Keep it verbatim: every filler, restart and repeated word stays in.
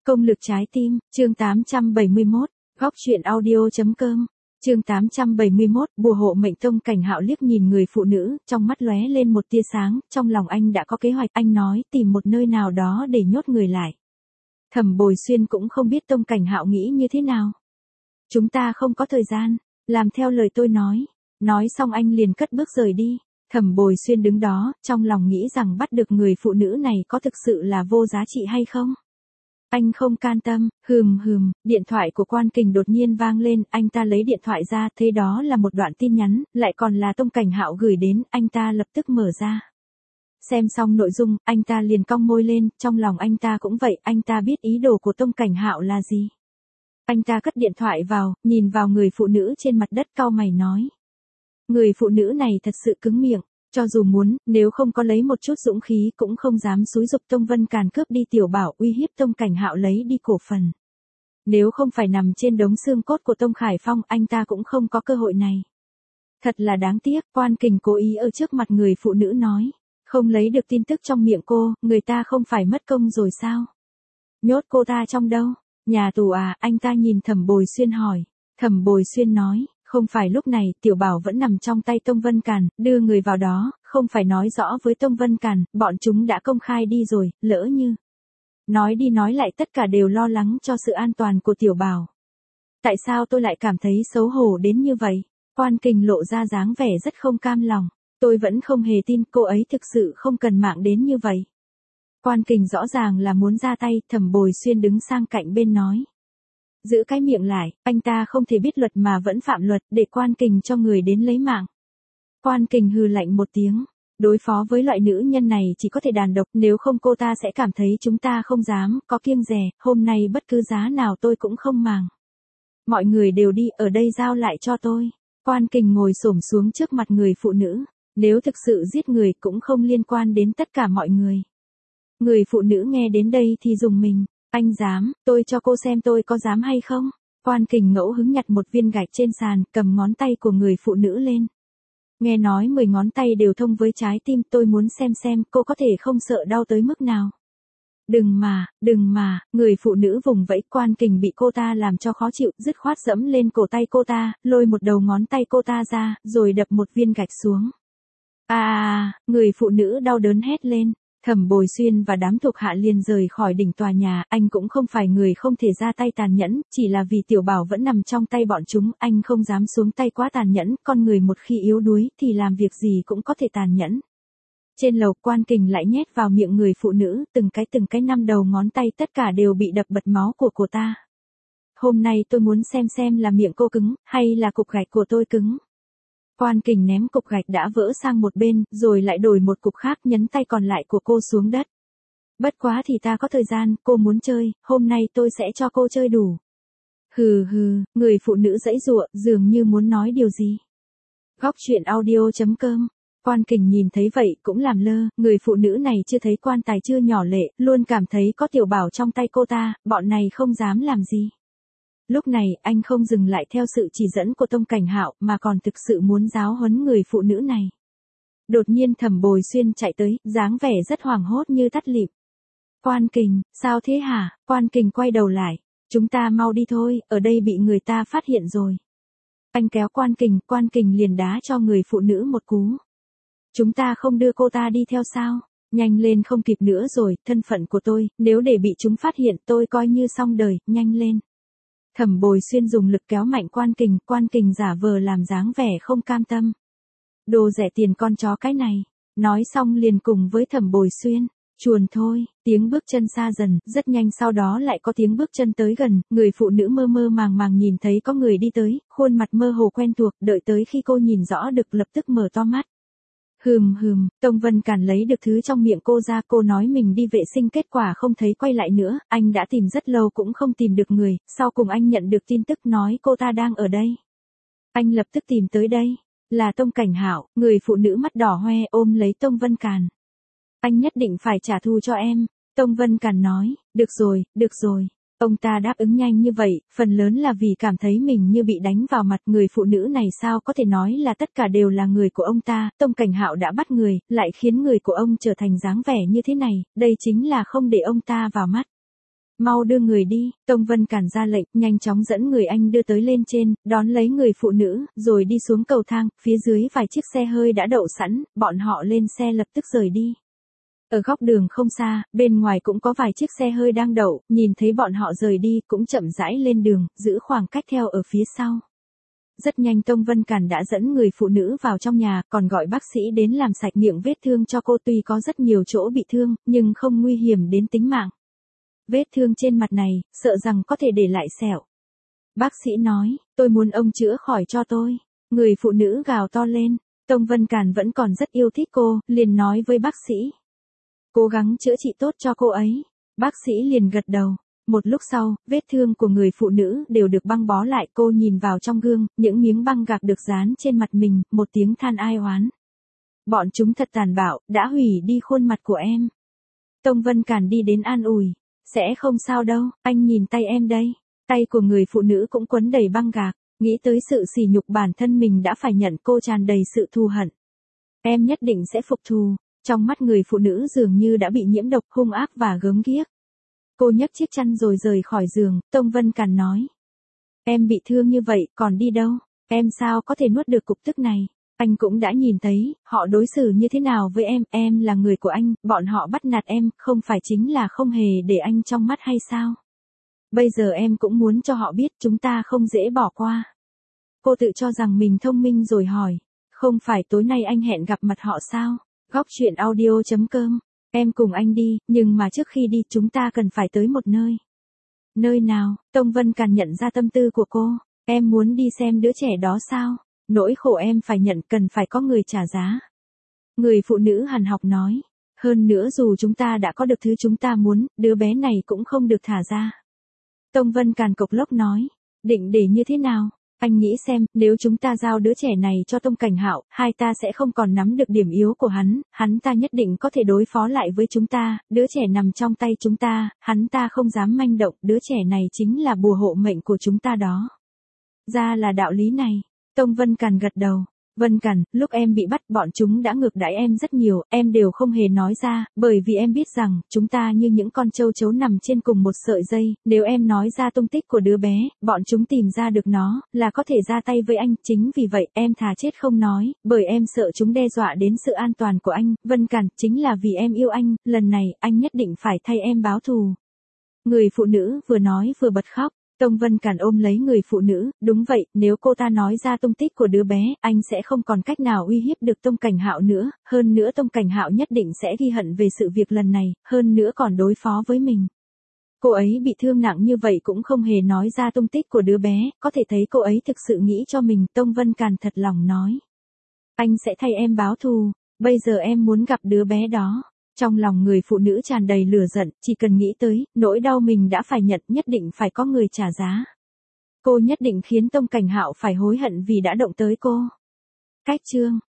Công lực trái tim, chương tám trăm bảy mươi mốt, góc truyện audio.com, chương tám trăm bảy mươi mốt, bùa hộ mệnh. Tông Cảnh Hạo liếc nhìn người phụ nữ, trong mắt lóe lên một tia sáng, trong lòng anh đã có kế hoạch, anh nói tìm một nơi nào đó để nhốt người lại. Thẩm Bồi Xuyên cũng không biết Tông Cảnh Hạo nghĩ như thế nào. Chúng ta không có thời gian, làm theo lời tôi nói. Nói xong anh liền cất bước rời đi. Thẩm Bồi Xuyên đứng đó, trong lòng nghĩ rằng bắt được người phụ nữ này có thực sự là vô giá trị hay không. Anh không can tâm, hừm hừm, điện thoại của Quan Kình đột nhiên vang lên, anh ta lấy điện thoại ra, thấy đó là một đoạn tin nhắn, lại còn là Tông Cảnh Hạo gửi đến, anh ta lập tức mở ra. Xem xong nội dung, anh ta liền cong môi lên, trong lòng anh ta cũng vậy, anh ta biết ý đồ của Tông Cảnh Hạo là gì. Anh ta cất điện thoại vào, nhìn vào người phụ nữ trên mặt đất, cau mày nói. Người phụ nữ này thật sự cứng miệng. Cho dù muốn, nếu không có lấy một chút dũng khí cũng không dám xúi giục Tông Vân Càn cướp đi Tiểu Bảo, uy hiếp Tông Cảnh Hạo lấy đi cổ phần. Nếu không phải nằm trên đống xương cốt của Tông Khải Phong, anh ta cũng không có cơ hội này. Thật là đáng tiếc, Quan Kình cố ý ở trước mặt người phụ nữ nói. Không lấy được tin tức trong miệng cô, người ta không phải mất công rồi sao? Nhốt cô ta trong đâu? Nhà tù à? Anh ta nhìn Thẩm Bồi Xuyên hỏi. Thẩm Bồi Xuyên nói. Không phải lúc này, Tiểu Bảo vẫn nằm trong tay Tông Vân Càn, đưa người vào đó, không phải nói rõ với Tông Vân Càn, bọn chúng đã công khai đi rồi, lỡ như. Nói đi nói lại tất cả đều lo lắng cho sự an toàn của Tiểu Bảo. Tại sao tôi lại cảm thấy xấu hổ đến như vậy? Quan Kình lộ ra dáng vẻ rất không cam lòng. Tôi vẫn không hề tin cô ấy thực sự không cần mạng đến như vậy. Quan Kình rõ ràng là muốn ra tay, Thẩm Bồi Xuyên đứng sang cạnh bên nói. Giữ cái miệng lại, anh ta không thể biết luật mà vẫn phạm luật, để Quan Kình cho người đến lấy mạng. Quan Kình hừ lạnh một tiếng, đối phó với loại nữ nhân này chỉ có thể đàn độc, nếu không cô ta sẽ cảm thấy chúng ta không dám, có kiêng dè, hôm nay bất cứ giá nào tôi cũng không màng. Mọi người đều đi, ở đây giao lại cho tôi. Quan Kình ngồi xổm xuống trước mặt người phụ nữ, nếu thực sự giết người cũng không liên quan đến tất cả mọi người. Người phụ nữ nghe đến đây thì rùng mình. Anh dám, tôi cho cô xem tôi có dám hay không? Quan Kình ngẫu hứng nhặt một viên gạch trên sàn, cầm ngón tay của người phụ nữ lên. Nghe nói mười ngón tay đều thông với trái tim, tôi muốn xem xem cô có thể không sợ đau tới mức nào. Đừng mà, đừng mà, người phụ nữ vùng vẫy. Quan Kình bị cô ta làm cho khó chịu, dứt khoát dẫm lên cổ tay cô ta, lôi một đầu ngón tay cô ta ra, rồi đập một viên gạch xuống. À, người phụ nữ đau đớn hét lên. Thẩm Bồi Xuyên và đám thuộc hạ liền rời khỏi đỉnh tòa nhà, anh cũng không phải người không thể ra tay tàn nhẫn, chỉ là vì Tiểu Bảo vẫn nằm trong tay bọn chúng, anh không dám xuống tay quá tàn nhẫn, con người một khi yếu đuối thì làm việc gì cũng có thể tàn nhẫn. Trên lầu, Quan Kình lại nhét vào miệng người phụ nữ, từng cái từng cái năm đầu ngón tay tất cả đều bị đập bật máu của cô ta. Hôm nay tôi muốn xem xem là miệng cô cứng, hay là cục gạch của tôi cứng. Quan Kình ném cục gạch đã vỡ sang một bên, rồi lại đổi một cục khác, nhấn tay còn lại của cô xuống đất. Bất quá thì ta có thời gian, cô muốn chơi, hôm nay tôi sẽ cho cô chơi đủ. Hừ hừ, người phụ nữ giãy giụa, dường như muốn nói điều gì. Góc truyện audio.com. Quan Kình nhìn thấy vậy cũng làm lơ, người phụ nữ này chưa thấy quan tài chưa nhỏ lệ, luôn cảm thấy có Tiểu Bảo trong tay cô ta, bọn này không dám làm gì. Lúc này, anh không dừng lại theo sự chỉ dẫn của Tông Cảnh Hạo, mà còn thực sự muốn giáo huấn người phụ nữ này. Đột nhiên Thẩm Bồi Xuyên chạy tới, dáng vẻ rất hoảng hốt như tắt lịm. Quan Kình, sao thế hả? Quan Kình quay đầu lại. Chúng ta mau đi thôi, ở đây bị người ta phát hiện rồi. Anh kéo Quan Kình, Quan Kình liền đá cho người phụ nữ một cú. Chúng ta không đưa cô ta đi theo sao? Nhanh lên, không kịp nữa rồi, thân phận của tôi, nếu để bị chúng phát hiện tôi coi như xong đời, nhanh lên. Thẩm Bồi Xuyên dùng lực kéo mạnh Quan Kình, Quan Kình giả vờ làm dáng vẻ không cam tâm. Đồ rẻ tiền con chó cái này. Nói xong liền cùng với Thẩm Bồi Xuyên. Chuồn thôi, tiếng bước chân xa dần, rất nhanh sau đó lại có tiếng bước chân tới gần, người phụ nữ mơ mơ màng màng nhìn thấy có người đi tới, khuôn mặt mơ hồ quen thuộc, đợi tới khi cô nhìn rõ được lập tức mở to mắt. Hừm hừm, Tông Vân Càn lấy được thứ trong miệng cô ra, cô nói mình đi vệ sinh kết quả không thấy quay lại nữa, anh đã tìm rất lâu cũng không tìm được người, sau cùng anh nhận được tin tức nói cô ta đang ở đây. Anh lập tức tìm tới đây, là Tông Cảnh Hạo, người phụ nữ mắt đỏ hoe ôm lấy Tông Vân Càn. Anh nhất định phải trả thù cho em, Tông Vân Càn nói, được rồi, được rồi. Ông ta đáp ứng nhanh như vậy, phần lớn là vì cảm thấy mình như bị đánh vào mặt. Người phụ nữ này sao có thể nói là tất cả đều là người của ông ta, Tông Cảnh Hạo đã bắt người, lại khiến người của ông trở thành dáng vẻ như thế này, đây chính là không để ông ta vào mắt. Mau đưa người đi, Tông Vân Càn ra lệnh, nhanh chóng dẫn người anh đưa tới lên trên, đón lấy người phụ nữ, rồi đi xuống cầu thang, phía dưới vài chiếc xe hơi đã đậu sẵn, bọn họ lên xe lập tức rời đi. Ở góc đường không xa, bên ngoài cũng có vài chiếc xe hơi đang đậu, nhìn thấy bọn họ rời đi, cũng chậm rãi lên đường, giữ khoảng cách theo ở phía sau. Rất nhanh Tông Vân Càn đã dẫn người phụ nữ vào trong nhà, còn gọi bác sĩ đến làm sạch miệng vết thương cho cô, tuy có rất nhiều chỗ bị thương, nhưng không nguy hiểm đến tính mạng. Vết thương trên mặt này, sợ rằng có thể để lại sẹo. Bác sĩ nói, tôi muốn ông chữa khỏi cho tôi. Người phụ nữ gào to lên, Tông Vân Càn vẫn còn rất yêu thích cô, liền nói với bác sĩ. Cố gắng chữa trị tốt cho cô ấy. Bác sĩ liền gật đầu. Một lúc sau, vết thương của người phụ nữ đều được băng bó lại, cô nhìn vào trong gương, những miếng băng gạc được dán trên mặt mình, một tiếng than ai oán. Bọn chúng thật tàn bạo, đã hủy đi khuôn mặt của em. Tông Vân Càn đi đến an ủi. Sẽ không sao đâu, anh nhìn tay em đây. Tay của người phụ nữ cũng quấn đầy băng gạc, nghĩ tới sự sỉ nhục bản thân mình đã phải nhận, cô tràn đầy sự thù hận. Em nhất định sẽ phục thù. Trong mắt người phụ nữ dường như đã bị nhiễm độc, hung ác và gớm ghiếc. Cô nhấc chiếc chăn rồi rời khỏi giường, Tông Vân Càn nói. Em bị thương như vậy, còn đi đâu? Em sao có thể nuốt được cục tức này? Anh cũng đã nhìn thấy, họ đối xử như thế nào với em, em là người của anh, bọn họ bắt nạt em, không phải chính là không hề để anh trong mắt hay sao? Bây giờ em cũng muốn cho họ biết chúng ta không dễ bỏ qua. Cô tự cho rằng mình thông minh rồi hỏi, không phải tối nay anh hẹn gặp mặt họ sao? Góc truyện audio chấm com, em cùng anh đi, nhưng mà trước khi đi chúng ta cần phải tới một nơi. Nơi nào? Tông Vân Càn nhận ra tâm tư của cô, em muốn đi xem đứa trẻ đó sao? Nỗi khổ em phải nhận, cần phải có người trả giá. Người phụ nữ hằn học nói, hơn nữa dù chúng ta đã có được thứ chúng ta muốn, đứa bé này cũng không được thả ra. Tông Vân Càn cộc lốc nói, định để như thế nào? Anh nghĩ xem, nếu chúng ta giao đứa trẻ này cho Tông Cảnh Hạo, hai ta sẽ không còn nắm được điểm yếu của hắn, hắn ta nhất định có thể đối phó lại với chúng ta, đứa trẻ nằm trong tay chúng ta, hắn ta không dám manh động, đứa trẻ này chính là bùa hộ mệnh của chúng ta đó. Ra là đạo lý này. Tông Vân Càn gật đầu. Vân Càn, lúc em bị bắt bọn chúng đã ngược đãi em rất nhiều, em đều không hề nói ra, bởi vì em biết rằng, chúng ta như những con trâu chấu nằm trên cùng một sợi dây, nếu em nói ra tung tích của đứa bé, bọn chúng tìm ra được nó, là có thể ra tay với anh, chính vì vậy, em thà chết không nói, bởi em sợ chúng đe dọa đến sự an toàn của anh, Vân Càn, chính là vì em yêu anh, lần này, anh nhất định phải thay em báo thù. Người phụ nữ vừa nói vừa bật khóc. Tông Vân Càn ôm lấy người phụ nữ, đúng vậy, nếu cô ta nói ra tung tích của đứa bé, anh sẽ không còn cách nào uy hiếp được Tông Cảnh Hạo nữa, hơn nữa Tông Cảnh Hạo nhất định sẽ ghi hận về sự việc lần này, hơn nữa còn đối phó với mình. Cô ấy bị thương nặng như vậy cũng không hề nói ra tung tích của đứa bé, có thể thấy cô ấy thực sự nghĩ cho mình, Tông Vân Càn thật lòng nói. Anh sẽ thay em báo thù, bây giờ em muốn gặp đứa bé đó. Trong lòng người phụ nữ tràn đầy lửa giận, chỉ cần nghĩ tới, nỗi đau mình đã phải nhận, nhất định phải có người trả giá. Cô nhất định khiến Tông Cảnh Hạo phải hối hận vì đã động tới cô. Cách chương